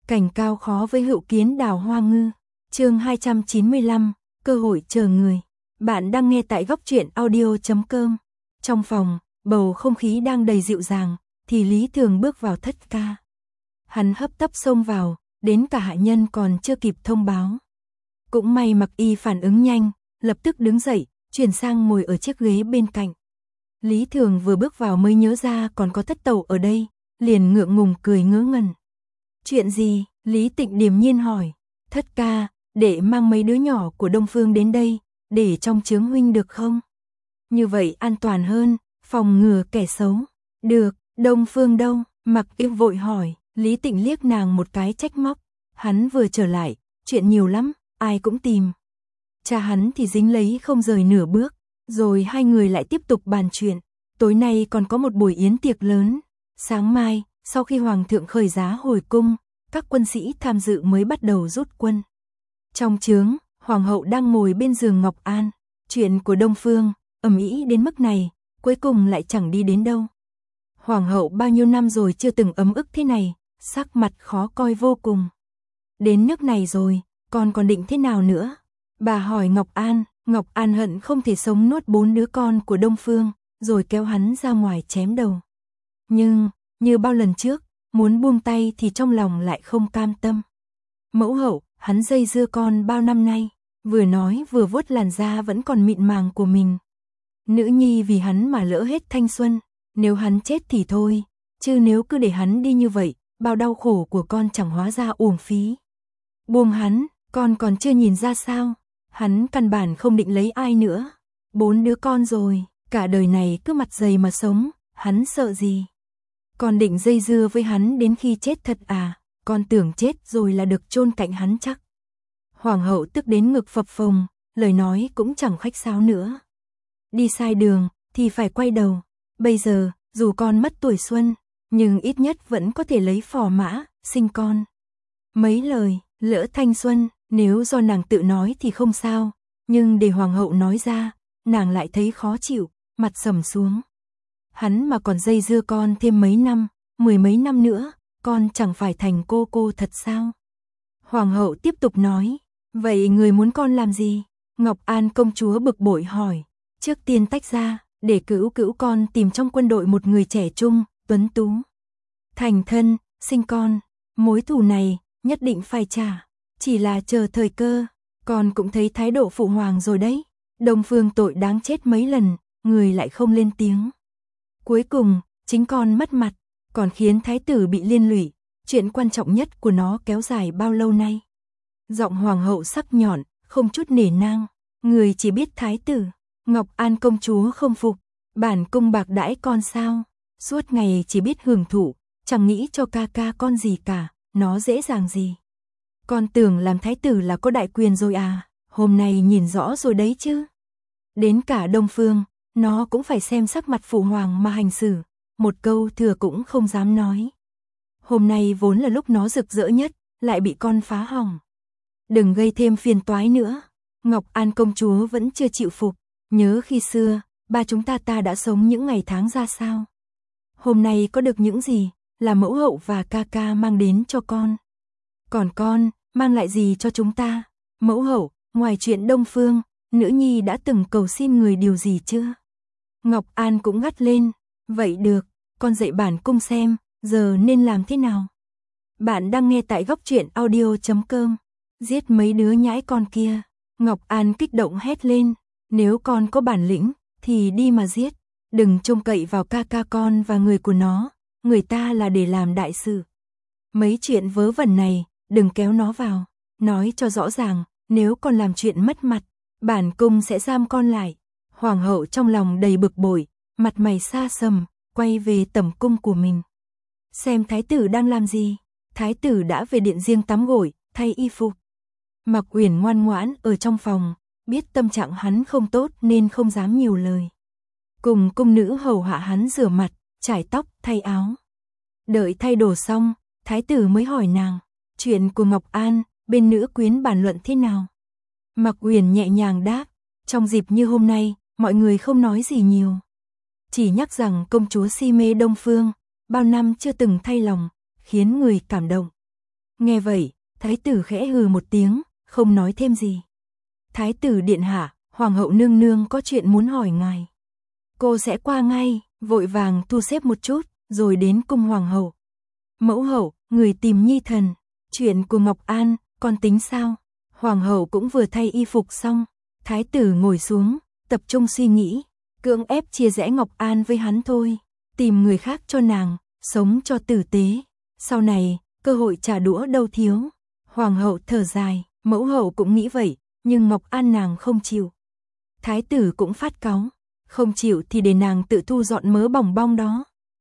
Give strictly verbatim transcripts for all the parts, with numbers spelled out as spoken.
Cảnh cao khó với hữu kiến đào hoa ngư. Chương hai trăm chín mươi lăm, cơ hội chờ người. Bạn đang nghe tại góc truyện audio chấm com. Trong phòng, bầu không khí đang đầy dịu dàng, thì Lý Thường bước vào thất ca. Hắn hấp tấp xông vào, đến cả hạ nhân còn chưa kịp thông báo. Cũng may Mặc Y phản ứng nhanh, lập tức đứng dậy, chuyển sang ngồi ở chiếc ghế bên cạnh. Lý Thường vừa bước vào mới nhớ ra còn có Thất Tẩu ở đây, liền ngượng ngùng cười ngớ ngẩn. Chuyện gì? Lý Tịnh điềm nhiên hỏi. Thất ca, để mang mấy đứa nhỏ của Đông Phương đến đây, để trong chướng huynh được không? Như vậy an toàn hơn, phòng ngừa kẻ xấu. Được, Đông Phương đâu? Mặc Y vội hỏi. Lý Tịnh liếc nàng một cái trách móc. Hắn vừa trở lại, chuyện nhiều lắm, ai cũng tìm. Cha hắn thì dính lấy không rời nửa bước, rồi hai người lại tiếp tục bàn chuyện. Tối nay còn có một buổi yến tiệc lớn. Sáng mai, sau khi Hoàng thượng khởi giá hồi cung, các quân sĩ tham dự mới bắt đầu rút quân. Trong chướng, Hoàng hậu đang ngồi bên giường Ngọc An. Chuyện của Đông Phương, ầm ĩ đến mức này, cuối cùng lại chẳng đi đến đâu. Hoàng hậu bao nhiêu năm rồi chưa từng ấm ức thế này, sắc mặt khó coi vô cùng. Đến nước này rồi, con còn định thế nào nữa? Bà hỏi Ngọc An, Ngọc An hận không thể sống nuốt bốn đứa con của Đông Phương, rồi kéo hắn ra ngoài chém đầu. Nhưng, như bao lần trước, muốn buông tay thì trong lòng lại không cam tâm. Mẫu hậu, hắn dây dưa con bao năm nay, vừa nói vừa vuốt làn da vẫn còn mịn màng của mình. Nữ nhi vì hắn mà lỡ hết thanh xuân, nếu hắn chết thì thôi, chứ nếu cứ để hắn đi như vậy, bao đau khổ của con chẳng hóa ra uổng phí. Buông hắn, con còn chưa nhìn ra sao? Hắn căn bản không định lấy ai nữa. Bốn đứa con rồi, cả đời này cứ mặt dày mà sống, hắn sợ gì? Con định dây dưa với hắn đến khi chết thật à? Con tưởng chết rồi là được chôn cạnh hắn chắc. Hoàng hậu tức đến ngực phập phồng, lời nói cũng chẳng khách sáo nữa. Đi sai đường thì phải quay đầu. Bây giờ, dù con mất tuổi xuân, nhưng ít nhất vẫn có thể lấy phò mã, sinh con. Mấy lời, lỡ thanh xuân, nếu do nàng tự nói thì không sao, nhưng để Hoàng hậu nói ra, nàng lại thấy khó chịu, mặt sầm xuống. Hắn mà còn dây dưa con thêm mấy năm, mười mấy năm nữa, con chẳng phải thành cô cô thật sao? Hoàng hậu tiếp tục nói, vậy người muốn con làm gì? Ngọc An công chúa bực bội hỏi, trước tiên tách ra, để cữu cữu con tìm trong quân đội một người trẻ trung, tuấn tú. Thành thân, sinh con, mối thù này, nhất định phải trả, chỉ là chờ thời cơ, con cũng thấy thái độ phụ hoàng rồi đấy. Đông Phương tội đáng chết mấy lần, người lại không lên tiếng. Cuối cùng, chính con mất mặt, còn khiến thái tử bị liên lụy, chuyện quan trọng nhất của nó kéo dài bao lâu nay. Giọng hoàng hậu sắc nhọn, không chút nể nang, người chỉ biết thái tử. Ngọc An công chúa không phục, bản cung bạc đãi con sao, suốt ngày chỉ biết hưởng thụ, chẳng nghĩ cho ca ca con gì cả, nó dễ dàng gì. Con tưởng làm thái tử là có đại quyền rồi à, hôm nay nhìn rõ rồi đấy chứ. Đến cả Đông Phương, nó cũng phải xem sắc mặt phụ hoàng mà hành xử, một câu thừa cũng không dám nói. Hôm nay vốn là lúc nó rực rỡ nhất, lại bị con phá hỏng. Đừng gây thêm phiền toái nữa. Ngọc An công chúa vẫn chưa chịu phục, nhớ khi xưa, ba chúng ta ta đã sống những ngày tháng ra sao. Hôm nay có được những gì, là mẫu hậu và ca ca mang đến cho con. Còn con, mang lại gì cho chúng ta? Mẫu hậu, ngoài chuyện Đông Phương, nữ nhi đã từng cầu xin người điều gì chưa? Ngọc An cũng gắt lên, vậy được, con dạy bản cung xem, giờ nên làm thế nào? Bạn đang nghe tại góc truyện audio chấm com. Giết mấy đứa nhãi con kia. Ngọc An kích động hét lên, nếu con có bản lĩnh, thì đi mà giết, đừng trông cậy vào ca ca con và người của nó, người ta là để làm đại sự. Mấy chuyện vớ vẩn này, đừng kéo nó vào, nói cho rõ ràng, nếu con làm chuyện mất mặt, bản cung sẽ giam con lại. Hoàng hậu trong lòng đầy bực bội, mặt mày xa sầm, quay về tẩm cung của mình. Xem thái tử đang làm gì? Thái tử đã về điện riêng tắm gội, thay y phục. Mặc Uyển ngoan ngoãn ở trong phòng, biết tâm trạng hắn không tốt nên không dám nhiều lời. Cùng cung nữ hầu hạ hắn rửa mặt, chải tóc, thay áo. Đợi thay đồ xong, thái tử mới hỏi nàng, chuyện của Ngọc An, bên nữ quyến bàn luận thế nào? Mặc Uyển nhẹ nhàng đáp, trong dịp như hôm nay, mọi người không nói gì nhiều. Chỉ nhắc rằng công chúa si mê Đông Phương, bao năm chưa từng thay lòng, khiến người cảm động. Nghe vậy, thái tử khẽ hừ một tiếng, không nói thêm gì. Thái tử điện hạ, hoàng hậu nương nương có chuyện muốn hỏi ngài. Cô sẽ qua ngay, vội vàng thu xếp một chút, rồi đến cung hoàng hậu. Mẫu hậu, người tìm nhi thần, chuyện của Ngọc An, con tính sao? Hoàng hậu cũng vừa thay y phục xong, thái tử ngồi xuống, tập trung suy nghĩ, cưỡng ép chia rẽ Ngọc An với hắn thôi, tìm người khác cho nàng, sống cho tử tế. Sau này, cơ hội trả đũa đâu thiếu. Hoàng hậu thở dài, mẫu hậu cũng nghĩ vậy, nhưng Ngọc An nàng không chịu. Thái tử cũng phát cáu, không chịu thì để nàng tự thu dọn mớ bỏng bong đó.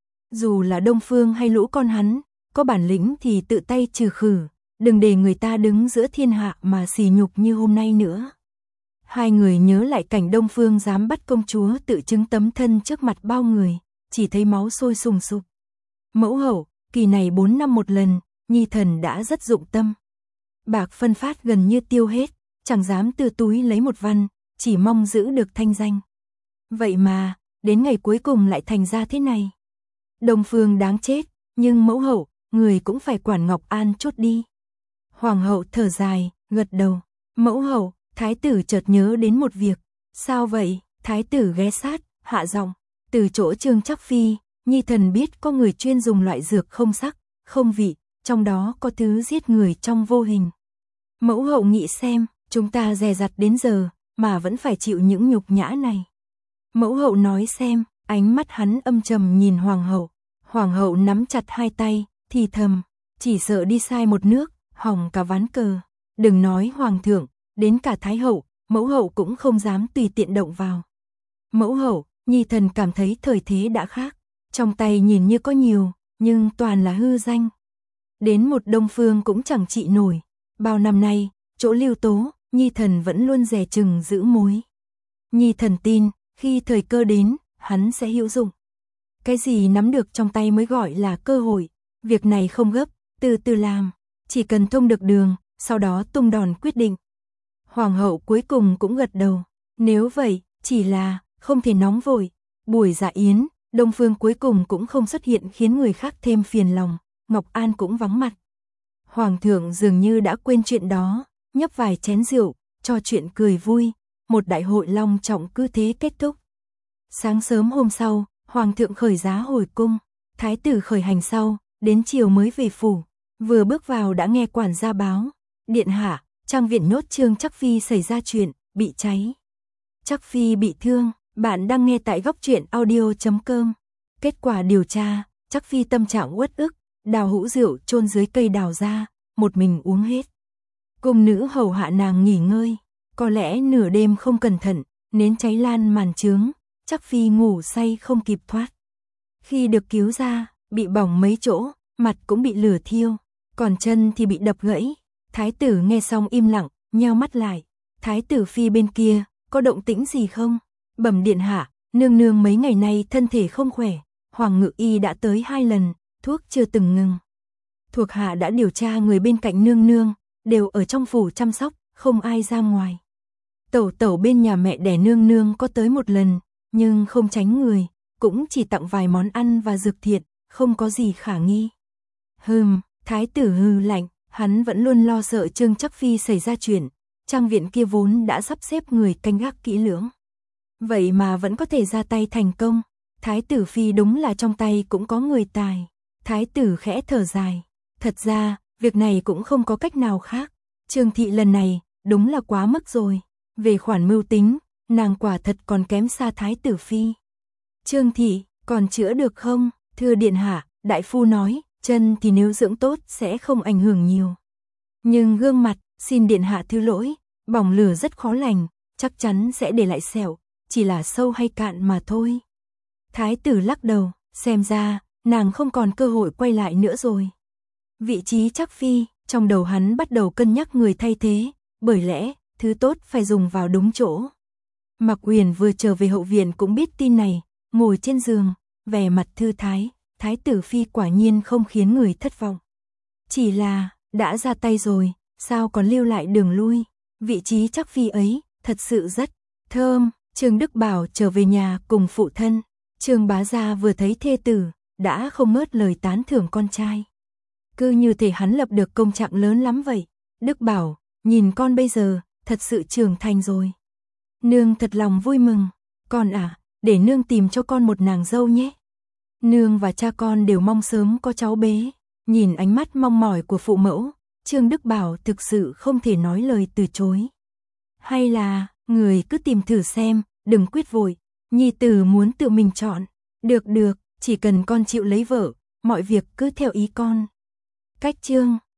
Dù là Đông Phương hay lũ con hắn, có bản lĩnh thì tự tay trừ khử, đừng để người ta đứng giữa thiên hạ mà sỉ nhục như hôm nay nữa. Hai người nhớ lại cảnh Đông Phương dám bắt công chúa tự chứng tấm thân trước mặt bao người, chỉ thấy máu sôi sùng sục. Mẫu hậu, kỳ này bốn năm một lần, nhi thần đã rất dụng tâm. Bạc phân phát gần như tiêu hết, chẳng dám từ túi lấy một văn, chỉ mong giữ được thanh danh. Vậy mà, đến ngày cuối cùng lại thành ra thế này. Đông Phương đáng chết, nhưng mẫu hậu, người cũng phải quản Ngọc An chút đi. Hoàng hậu thở dài, gật đầu. Mẫu hậu, thái tử chợt nhớ đến một việc. Sao vậy? Thái tử ghé sát, hạ giọng. Từ chỗ Trương Trắc Phi, nhi thần biết có người chuyên dùng loại dược không sắc, không vị, trong đó có thứ giết người trong vô hình. Mẫu hậu nghĩ xem, chúng ta dè dặt đến giờ, mà vẫn phải chịu những nhục nhã này. Mẫu hậu nói xem, ánh mắt hắn âm trầm nhìn hoàng hậu. Hoàng hậu nắm chặt hai tay, thì thầm, chỉ sợ đi sai một nước, hỏng cả ván cờ. Đừng nói hoàng thượng, đến cả thái hậu, mẫu hậu cũng không dám tùy tiện động vào. Mẫu hậu, nhi thần cảm thấy thời thế đã khác, trong tay nhìn như có nhiều, nhưng toàn là hư danh. Đến một Đông Phương cũng chẳng trị nổi. Bao năm nay, chỗ Lưu Tố, nhi thần vẫn luôn dè chừng giữ mối. Nhi thần tin, khi thời cơ đến, hắn sẽ hữu dụng. Cái gì nắm được trong tay mới gọi là cơ hội, việc này không gấp, từ từ làm, chỉ cần thông được đường, sau đó tung đòn quyết định. Hoàng hậu cuối cùng cũng gật đầu, nếu vậy, chỉ là, không thể nóng vội. Buổi dạ yến, Đông Phương cuối cùng cũng không xuất hiện khiến người khác thêm phiền lòng, Ngọc An cũng vắng mặt. Hoàng thượng dường như đã quên chuyện đó, nhấp vài chén rượu, cho chuyện cười vui, một đại hội long trọng cứ thế kết thúc. Sáng sớm hôm sau, Hoàng thượng khởi giá hồi cung, thái tử khởi hành sau, đến chiều mới về phủ, vừa bước vào đã nghe quản gia báo, điện hạ, trang viện nhốt Trương Trắc Phi xảy ra chuyện, bị cháy. Trắc Phi bị thương, bạn đang nghe tại góc truyện audio chấm com. Kết quả điều tra, Trắc Phi tâm trạng uất ức, đào hũ rượu chôn dưới cây đào ra, một mình uống hết. Cung nữ hầu hạ nàng nghỉ ngơi, có lẽ nửa đêm không cẩn thận, nến cháy lan màn trướng, Trắc Phi ngủ say không kịp thoát. Khi được cứu ra, bị bỏng mấy chỗ, mặt cũng bị lửa thiêu, còn chân thì bị đập gãy. Thái tử nghe xong im lặng, nheo mắt lại. Thái tử phi bên kia, có động tĩnh gì không? Bẩm điện hạ, nương nương mấy ngày nay thân thể không khỏe, hoàng ngự y đã tới hai lần, thuốc chưa từng ngừng. Thuộc hạ đã điều tra người bên cạnh nương nương, đều ở trong phủ chăm sóc, không ai ra ngoài. Tẩu tẩu bên nhà mẹ đẻ nương nương có tới một lần, nhưng không tránh người, cũng chỉ tặng vài món ăn và dược thiện, không có gì khả nghi. Hừm, thái tử hừ lạnh, hắn vẫn luôn lo sợ Trương Trắc Phi xảy ra chuyện, trang viện kia vốn đã sắp xếp người canh gác kỹ lưỡng. Vậy mà vẫn có thể ra tay thành công, thái tử phi đúng là trong tay cũng có người tài. Thái tử khẽ thở dài, thật ra, việc này cũng không có cách nào khác. Trương thị lần này, đúng là quá mức rồi. Về khoản mưu tính, nàng quả thật còn kém xa thái tử phi. Trương thị, còn chữa được không? Thưa điện hạ, đại phu nói, chân thì nếu dưỡng tốt sẽ không ảnh hưởng nhiều. Nhưng gương mặt, xin điện hạ thứ lỗi, bỏng lửa rất khó lành, chắc chắn sẽ để lại sẹo, chỉ là sâu hay cạn mà thôi. Thái tử lắc đầu, xem ra, nàng không còn cơ hội quay lại nữa rồi. Vị trí Trắc Phi, trong đầu hắn bắt đầu cân nhắc người thay thế, bởi lẽ, thứ tốt phải dùng vào đúng chỗ. Mạc Uyển vừa trở về hậu viện cũng biết tin này, ngồi trên giường, vẻ mặt thư thái, thái tử phi quả nhiên không khiến người thất vọng. Chỉ là, đã ra tay rồi, sao còn lưu lại đường lui, vị trí Trắc Phi ấy, thật sự rất thơm. Trương Đức Bảo trở về nhà cùng phụ thân, Trương bá gia vừa thấy thê tử, đã không ngớt lời tán thưởng con trai. Cứ như thể hắn lập được công trạng lớn lắm vậy. Đức bảo, nhìn con bây giờ, thật sự trưởng thành rồi. Nương thật lòng vui mừng. Con à, để nương tìm cho con một nàng dâu nhé. Nương và cha con đều mong sớm có cháu bé. Nhìn ánh mắt mong mỏi của phụ mẫu, Trương Đức Bảo thực sự không thể nói lời từ chối. Hay là, người cứ tìm thử xem, đừng quyết vội, nhi tử muốn tự mình chọn. Được được, chỉ cần con chịu lấy vợ, mọi việc cứ theo ý con. Cách chương